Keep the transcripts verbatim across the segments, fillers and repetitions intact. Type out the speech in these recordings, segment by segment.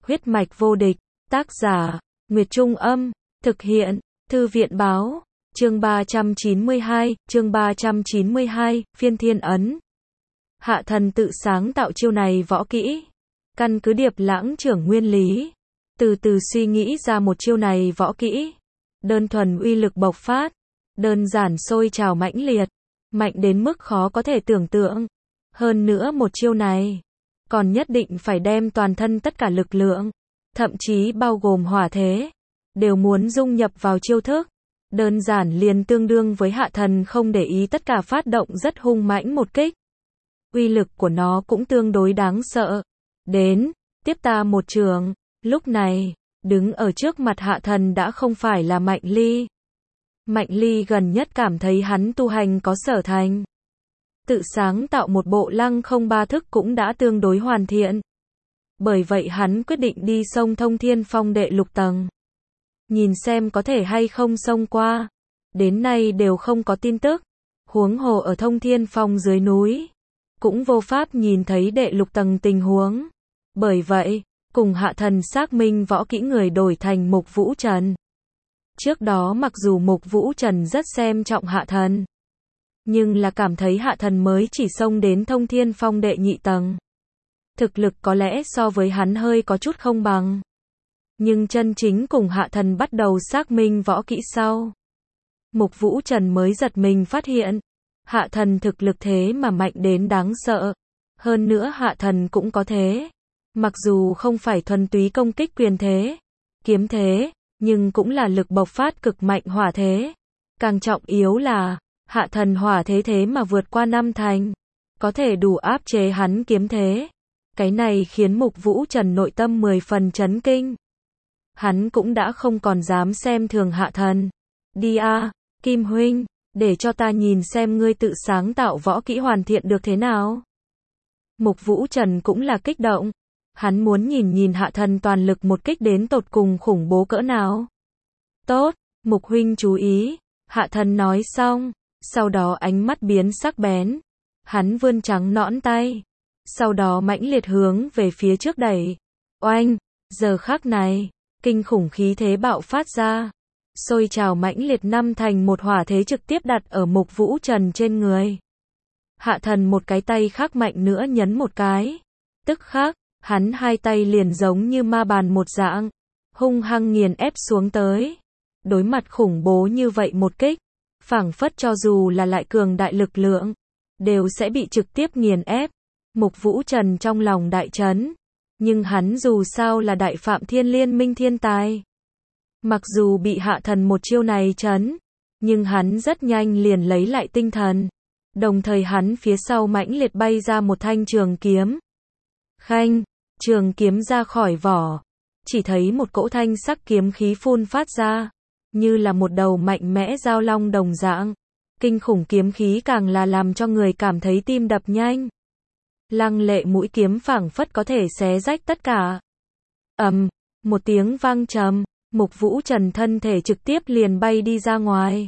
Huyết mạch vô địch, tác giả, Nguyệt Trung Âm, thực hiện, Thư viện Báo, chương ba trăm chín mươi hai, chương ba trăm chín mươi hai, phiên thiên ấn. Hạ thần tự sáng tạo chiêu này võ kỹ, căn cứ Điệp Lãng trưởng nguyên lý, từ từ suy nghĩ ra một chiêu này võ kỹ, đơn thuần uy lực bộc phát, đơn giản sôi trào mãnh liệt, mạnh đến mức khó có thể tưởng tượng. Hơn nữa một chiêu này, còn nhất định phải đem toàn thân tất cả lực lượng, thậm chí bao gồm hỏa thế, đều muốn dung nhập vào chiêu thức. Đơn giản liền tương đương với hạ thần không để ý tất cả phát động rất hung mãnh một kích. Uy lực của nó cũng tương đối đáng sợ. Đến, tiếp ta một trường. Lúc này, đứng ở trước mặt hạ thần đã không phải là Mạnh Ly. Mạnh Ly gần nhất cảm thấy hắn tu hành có sở thành. Tự sáng tạo một bộ lăng không ba thức cũng đã tương đối hoàn thiện. Bởi vậy hắn quyết định đi xông Thông Thiên Phong đệ lục tầng. Nhìn xem có thể hay không xông qua. Đến nay đều không có tin tức. Huống hồ ở Thông Thiên Phong dưới núi, cũng vô pháp nhìn thấy đệ lục tầng tình huống. Bởi vậy, cùng hạ thần xác minh võ kỹ người đổi thành Mục Vũ Trần. Trước đó mặc dù Mục Vũ Trần rất xem trọng hạ thần, nhưng là cảm thấy hạ thần mới chỉ xông đến Thông Thiên Phong đệ nhị tầng. Thực lực có lẽ so với hắn hơi có chút không bằng. Nhưng chân chính cùng hạ thần bắt đầu xác minh võ kỹ sau, Mục Vũ Trần mới giật mình phát hiện, hạ thần thực lực thế mà mạnh đến đáng sợ. Hơn nữa hạ thần cũng có thế. Mặc dù không phải thuần túy công kích quyền thế, kiếm thế, nhưng cũng là lực bộc phát cực mạnh hỏa thế. Càng trọng yếu là, hạ thần hỏa thế thế mà vượt qua năm thành, có thể đủ áp chế hắn kiếm thế. Cái này khiến Mục Vũ Trần nội tâm mười phần chấn kinh. Hắn cũng đã không còn dám xem thường hạ thần. Đi a, Kim huynh, để cho ta nhìn xem ngươi tự sáng tạo võ kỹ hoàn thiện được thế nào. Mục Vũ Trần cũng là kích động. Hắn muốn nhìn nhìn hạ thần toàn lực một kích đến tột cùng khủng bố cỡ nào. Tốt, Mục huynh chú ý. Hạ thần nói xong, sau đó ánh mắt biến sắc bén. Hắn vươn trắng nõn tay, sau đó mãnh liệt hướng về phía trước đẩy. Oanh, giờ khắc này, kinh khủng khí thế bạo phát ra, sôi trào mãnh liệt năm thành một hỏa thế trực tiếp đặt ở Mục Vũ Trần trên người. Hạ thần một cái tay khác mạnh nữa nhấn một cái, tức khắc, hắn hai tay liền giống như ma bàn một dạng, hung hăng nghiền ép xuống tới. Đối mặt khủng bố như vậy một kích, phảng phất cho dù là lại cường đại lực lượng, đều sẽ bị trực tiếp nghiền ép. Mục Vũ Trần trong lòng đại chấn, nhưng hắn dù sao là đại phạm thiên liên minh thiên tài. Mặc dù bị hạ thần một chiêu này chấn, nhưng hắn rất nhanh liền lấy lại tinh thần. Đồng thời hắn phía sau mãnh liệt bay ra một thanh trường kiếm. Khanh, trường kiếm ra khỏi vỏ, chỉ thấy một cỗ thanh sắc kiếm khí phun phát ra, như là một đầu mạnh mẽ dao long đồng dạng. Kinh khủng kiếm khí càng là làm cho người cảm thấy tim đập nhanh. Lăng lệ mũi kiếm phảng phất có thể xé rách tất cả. Ầm, một tiếng vang trầm, Mục Vũ Trần thân thể trực tiếp liền bay đi ra ngoài.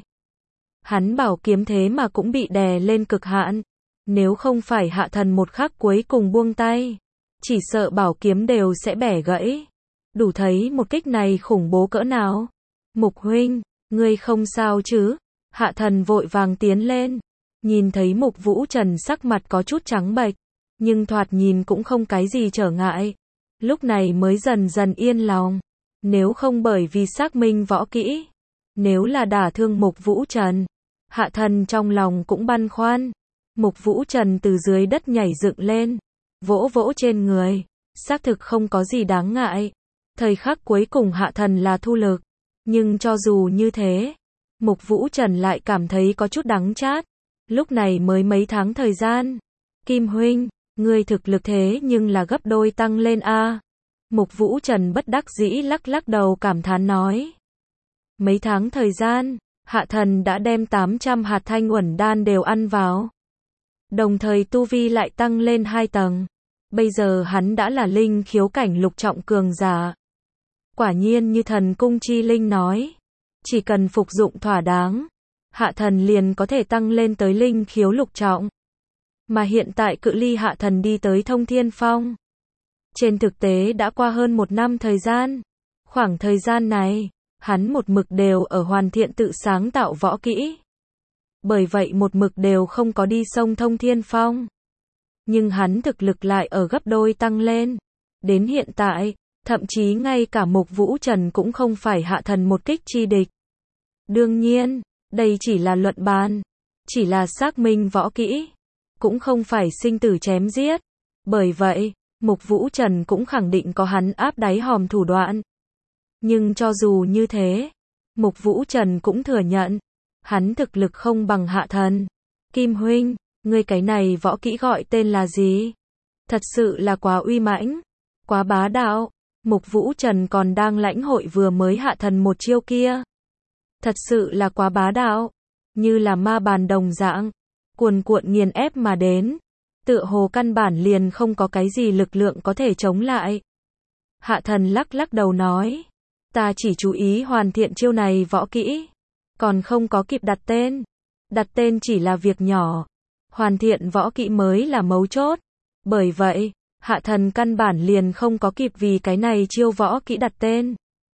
Hắn bảo kiếm thế mà cũng bị đè lên cực hạn. Nếu không phải hạ thần một khắc cuối cùng buông tay, chỉ sợ bảo kiếm đều sẽ bẻ gãy. Đủ thấy một kích này khủng bố cỡ nào. Mục huynh, ngươi không sao chứ? Hạ thần vội vàng tiến lên. Nhìn thấy Mục Vũ Trần sắc mặt có chút trắng bệch, nhưng thoạt nhìn cũng không cái gì trở ngại. Lúc này mới dần dần yên lòng. Nếu không bởi vì xác minh võ kỹ, nếu là đả thương Mục Vũ Trần, hạ thần trong lòng cũng băn khoăn. Mục Vũ Trần từ dưới đất nhảy dựng lên, vỗ vỗ trên người, xác thực không có gì đáng ngại. Thời khắc cuối cùng hạ thần là thu lực, nhưng cho dù như thế, Mục Vũ Trần lại cảm thấy có chút đắng chát. Lúc này mới mấy tháng thời gian. Kim huynh, ngươi thực lực thế nhưng là gấp đôi tăng lên a. Mục Vũ Trần bất đắc dĩ lắc lắc đầu cảm thán nói. Mấy tháng thời gian, hạ thần đã đem tám trăm hạt thanh uẩn đan đều ăn vào. Đồng thời tu vi lại tăng lên hai tầng. Bây giờ hắn đã là linh khiếu cảnh lục trọng cường giả. Quả nhiên như thần cung chi linh nói, chỉ cần phục dụng thỏa đáng, hạ thần liền có thể tăng lên tới linh khiếu lục trọng. Mà hiện tại cự ly hạ thần đi tới Thông Thiên Phong Trên thực tế đã qua hơn một năm thời gian. Khoảng thời gian này, hắn một mực đều ở hoàn thiện tự sáng tạo võ kỹ. Bởi vậy một mực đều không có đi sông Thông Thiên Phong. Nhưng hắn thực lực lại ở gấp đôi tăng lên. Đến hiện tại, thậm chí ngay cả Mục Vũ Trần cũng không phải Hạ Thần một kích chi địch. Đương nhiên, đây chỉ là luận bàn, chỉ là xác minh võ kỹ, cũng không phải sinh tử chém giết. Bởi vậy, Mục Vũ Trần cũng khẳng định có hắn áp đáy hòm thủ đoạn. Nhưng cho dù như thế, Mục Vũ Trần cũng thừa nhận, hắn thực lực không bằng Hạ Thần. Kim huynh, ngươi cái này võ kỹ gọi tên là gì? Thật sự là quá uy mãnh, quá bá đạo. Mục Vũ Trần còn đang lãnh hội vừa mới Hạ Thần một chiêu kia. Thật sự là quá bá đạo, như là ma bàn đồng dạng, cuồn cuộn nghiền ép mà đến, tựa hồ căn bản liền không có cái gì lực lượng có thể chống lại. Hạ Thần lắc lắc đầu nói, ta chỉ chú ý hoàn thiện chiêu này võ kỹ, còn không có kịp đặt tên. Đặt tên chỉ là việc nhỏ, hoàn thiện võ kỹ mới là mấu chốt. Bởi vậy, Hạ Thần căn bản liền không có kịp vì cái này chiêu võ kỹ đặt tên.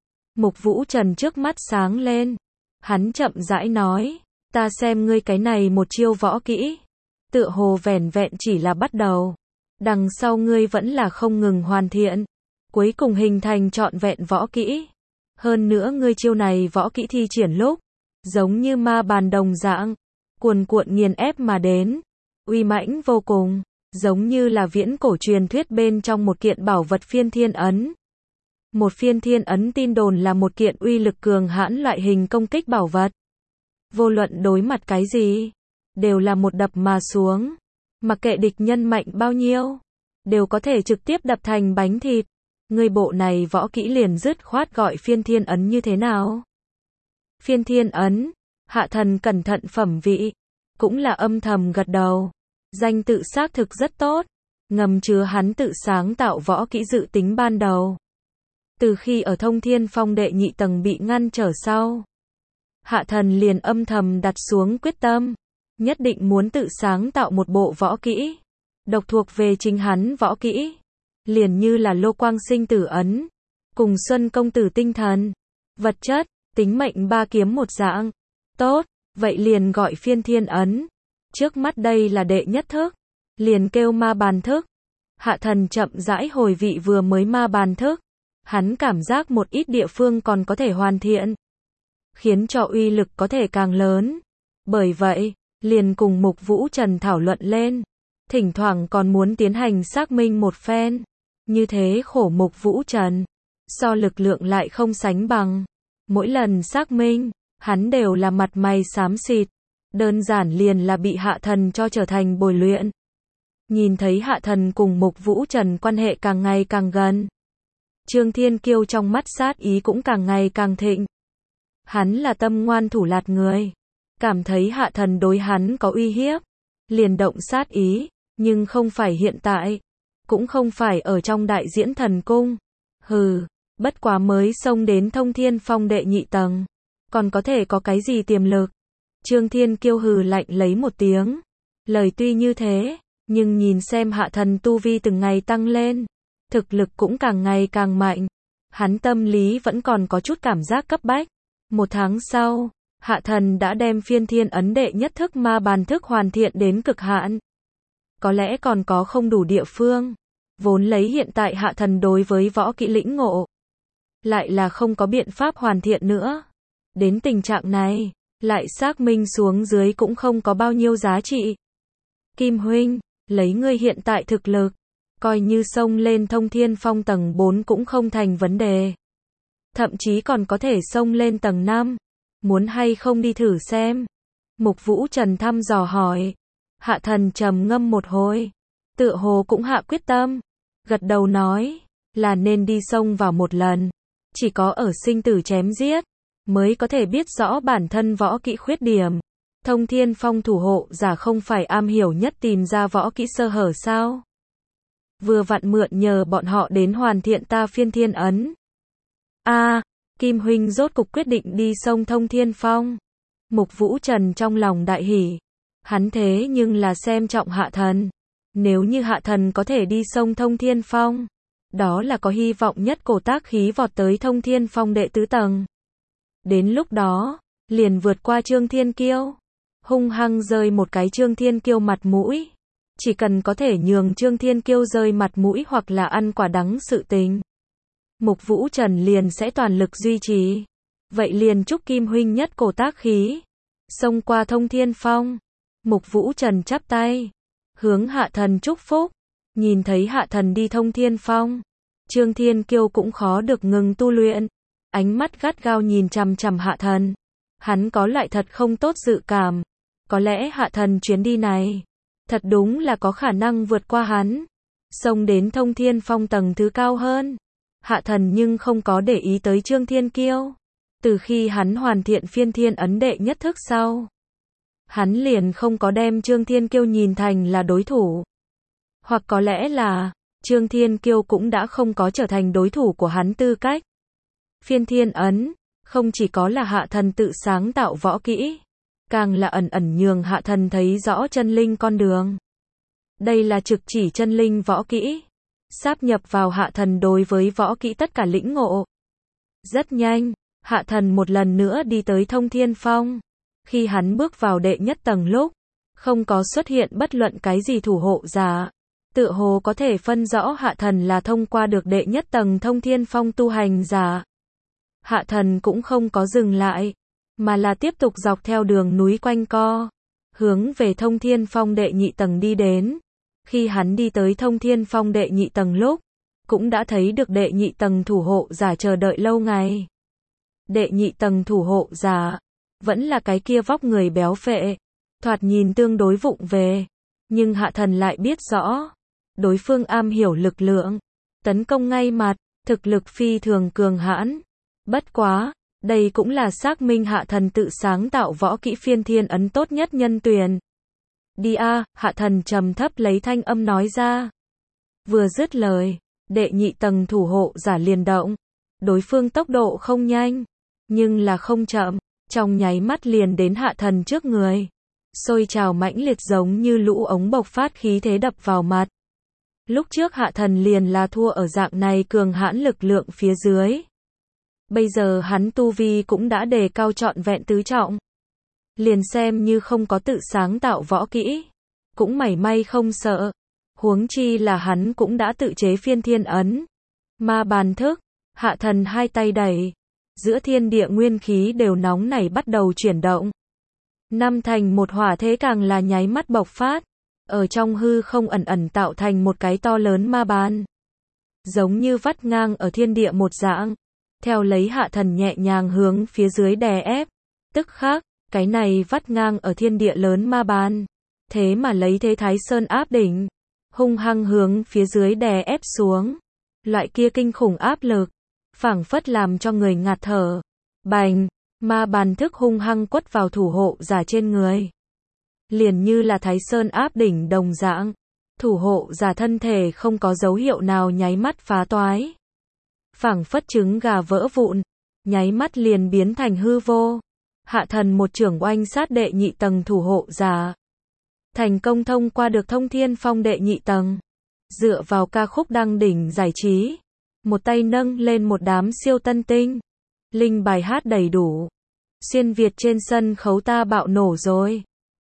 Mục Vũ Trần trước mắt sáng lên, hắn chậm rãi nói, ta xem ngươi cái này một chiêu võ kỹ, tựa hồ vẻn vẹn chỉ là bắt đầu, đằng sau ngươi vẫn là không ngừng hoàn thiện, cuối cùng hình thành trọn vẹn võ kỹ. Hơn nữa ngươi chiêu này võ kỹ thi triển lúc, giống như ma bàn đồng dạng, cuồn cuộn nghiền ép mà đến, uy mãnh vô cùng, giống như là viễn cổ truyền thuyết bên trong một kiện bảo vật phiên thiên ấn. Một phiên thiên ấn tin đồn là một kiện uy lực cường hãn loại hình công kích bảo vật. Vô luận đối mặt cái gì, đều là một đập mà xuống. Mặc kệ địch nhân mạnh bao nhiêu, đều có thể trực tiếp đập thành bánh thịt. Người bộ này võ kỹ liền dứt khoát gọi phiên thiên ấn như thế nào? Phiên thiên ấn, Hạ Thần cẩn thận phẩm vị, cũng là âm thầm gật đầu. Danh tự xác thực rất tốt, ngầm chứa hắn tự sáng tạo võ kỹ dự tính ban đầu. Từ khi ở Thông Thiên Phong đệ nhị tầng bị ngăn trở sau, Hạ Thần liền âm thầm đặt xuống quyết tâm, nhất định muốn tự sáng tạo một bộ võ kỹ, độc thuộc về chính hắn võ kỹ, liền như là Lô Quang Sinh Tử ấn, cùng Xuân Công Tử tinh thần, vật chất, tính mệnh ba kiếm một dạng. Tốt, vậy liền gọi phiên thiên ấn. Trước mắt đây là đệ nhất thức, liền kêu ma bàn thức. Hạ Thần chậm rãi hồi vị vừa mới ma bàn thức. Hắn cảm giác một ít địa phương còn có thể hoàn thiện, khiến cho uy lực có thể càng lớn. Bởi vậy, liền cùng Mục Vũ Trần thảo luận lên, thỉnh thoảng còn muốn tiến hành xác minh một phen. Như thế khổ Mục Vũ Trần, so lực lượng lại không sánh bằng. Mỗi lần xác minh, hắn đều là mặt mày xám xịt, đơn giản liền là bị Hạ Thần cho trở thành bồi luyện. Nhìn thấy Hạ Thần cùng Mục Vũ Trần quan hệ càng ngày càng gần, Trương Thiên Kiêu trong mắt sát ý cũng càng ngày càng thịnh. Hắn là tâm ngoan thủ lạt người, cảm thấy Hạ Thần đối hắn có uy hiếp, liền động sát ý, nhưng không phải hiện tại, cũng không phải ở trong Đại Diễn Thần Cung. Hừ, bất quá mới xông đến Thông Thiên Phong đệ nhị tầng, còn có thể có cái gì tiềm lực? Trương Thiên Kiêu hừ lạnh lấy một tiếng. Lời tuy như thế, nhưng nhìn xem Hạ Thần tu vi từng ngày tăng lên, thực lực cũng càng ngày càng mạnh, hắn tâm lý vẫn còn có chút cảm giác cấp bách. Một tháng sau, Hạ Thần đã đem phiên thiên ấn đệ nhất thức ma bàn thức hoàn thiện đến cực hạn. Có lẽ còn có không đủ địa phương, vốn lấy hiện tại Hạ Thần đối với võ kỹ lĩnh ngộ, lại là không có biện pháp hoàn thiện nữa. Đến tình trạng này, lại xác minh xuống dưới cũng không có bao nhiêu giá trị. Kim huynh, lấy ngươi hiện tại thực lực, coi như xông lên Thông Thiên Phong tầng bốn cũng không thành vấn đề. Thậm chí còn có thể xông lên tầng năm. Muốn hay không đi thử xem? Mục Vũ Trần thăm dò hỏi. Hạ Thần trầm ngâm một hồi, tựa hồ cũng hạ quyết tâm, gật đầu nói, là nên đi xông vào một lần. Chỉ có ở sinh tử chém giết, mới có thể biết rõ bản thân võ kỹ khuyết điểm. Thông Thiên Phong thủ hộ giả không phải am hiểu nhất tìm ra võ kỹ sơ hở sao? Vừa vặn mượn nhờ bọn họ đến hoàn thiện ta phiên thiên ấn. A, à, Kim huynh rốt cục quyết định đi xông Thông Thiên Phong. Mục Vũ Trần trong lòng đại hỉ. Hắn thế nhưng là xem trọng Hạ Thần. Nếu như Hạ Thần có thể đi xông Thông Thiên Phong, đó là có hy vọng nhất cổ tác khí vọt tới Thông Thiên Phong đệ tứ tầng. Đến lúc đó, liền vượt qua Trương Thiên Kiêu, hung hăng rơi một cái Trương Thiên Kiêu mặt mũi. Chỉ cần có thể nhường Trương Thiên Kiêu rơi mặt mũi hoặc là ăn quả đắng sự tình, Mục Vũ Trần liền sẽ toàn lực duy trì. Vậy liền chúc Kim huynh nhất cổ tác khí, xông qua Thông Thiên Phong. Mục Vũ Trần chắp tay, hướng Hạ Thần chúc phúc. Nhìn thấy Hạ Thần đi Thông Thiên Phong, Trương Thiên Kiêu cũng khó được ngừng tu luyện, ánh mắt gắt gao nhìn chằm chằm Hạ Thần. Hắn có lại thật không tốt dự cảm, có lẽ Hạ Thần chuyến đi này, thật đúng là có khả năng vượt qua hắn, xông đến Thông Thiên Phong tầng thứ cao hơn. Hạ Thần nhưng không có để ý tới Trương Thiên Kiêu. Từ khi hắn hoàn thiện phiên thiên ấn đệ nhất thức sau, hắn liền không có đem Trương Thiên Kiêu nhìn thành là đối thủ. Hoặc có lẽ là, Trương Thiên Kiêu cũng đã không có trở thành đối thủ của hắn tư cách. Phiên thiên ấn, không chỉ có là Hạ Thần tự sáng tạo võ kỹ, càng là ẩn ẩn nhường Hạ Thần thấy rõ chân linh con đường. Đây là trực chỉ chân linh võ kỹ, sáp nhập vào Hạ Thần đối với võ kỹ tất cả lĩnh ngộ. Rất nhanh, Hạ Thần một lần nữa đi tới Thông Thiên Phong. Khi hắn bước vào đệ nhất tầng lúc, không có xuất hiện bất luận cái gì thủ hộ giả. Tựa hồ có thể phân rõ Hạ Thần là thông qua được đệ nhất tầng Thông Thiên Phong tu hành giả. Hạ Thần cũng không có dừng lại, mà là tiếp tục dọc theo đường núi quanh co, hướng về Thông Thiên Phong đệ nhị tầng đi đến. Khi hắn đi tới Thông Thiên Phong đệ nhị tầng lúc, cũng đã thấy được đệ nhị tầng thủ hộ giả chờ đợi lâu ngày. Đệ nhị tầng thủ hộ giả, vẫn là cái kia vóc người béo phệ, thoạt nhìn tương đối vụng về, nhưng Hạ Thần lại biết rõ, đối phương am hiểu lực lượng, tấn công ngay mặt, thực lực phi thường cường hãn. Bất quá, đây cũng là xác minh Hạ Thần tự sáng tạo võ kỹ phiên thiên ấn tốt nhất nhân tuyển. Đi a, Hạ Thần trầm thấp lấy thanh âm nói ra. Vừa dứt lời, đệ nhị tầng thủ hộ giả liền động. Đối phương tốc độ không nhanh, nhưng là không chậm, trong nháy mắt liền đến Hạ Thần trước người. Sôi trào mãnh liệt giống như lũ ống bộc phát khí thế đập vào mặt. Lúc trước Hạ Thần liền là thua ở dạng này cường hãn lực lượng phía dưới. Bây giờ hắn tu vi cũng đã đề cao trọn vẹn tứ trọng. Liền xem như không có tự sáng tạo võ kỹ, cũng mảy may không sợ. Huống chi là hắn cũng đã tự chế phiên thiên ấn. Ma bàn thức, Hạ Thần hai tay đẩy, giữa thiên địa nguyên khí đều nóng nảy bắt đầu chuyển động. Năm thành một hỏa thế càng là nháy mắt bộc phát, ở trong hư không ẩn ẩn tạo thành một cái to lớn ma bàn. Giống như vắt ngang ở thiên địa một dạng, theo lấy Hạ Thần nhẹ nhàng hướng phía dưới đè ép. Tức khắc, cái này vắt ngang ở thiên địa lớn ma bàn, thế mà lấy thế Thái Sơn áp đỉnh, hung hăng hướng phía dưới đè ép xuống. Loại kia kinh khủng áp lực, phảng phất làm cho người ngạt thở. Bành, ma bàn thức hung hăng quất vào thủ hộ giả trên người. Liền như là Thái Sơn áp đỉnh đồng dạng, thủ hộ giả thân thể không có dấu hiệu nào nháy mắt phá toái. Phảng phất trứng gà vỡ vụn, nháy mắt liền biến thành hư vô. Hạ Thần một chưởng oanh sát đệ nhị tầng thủ hộ giả, thành công thông qua được Thông Thiên Phong đệ nhị tầng. Dựa vào ca khúc đăng đỉnh giải trí, một tay nâng lên một đám siêu tân tinh, linh bài hát đầy đủ. Xuyên Việt trên sân khấu ta bạo nổ rồi.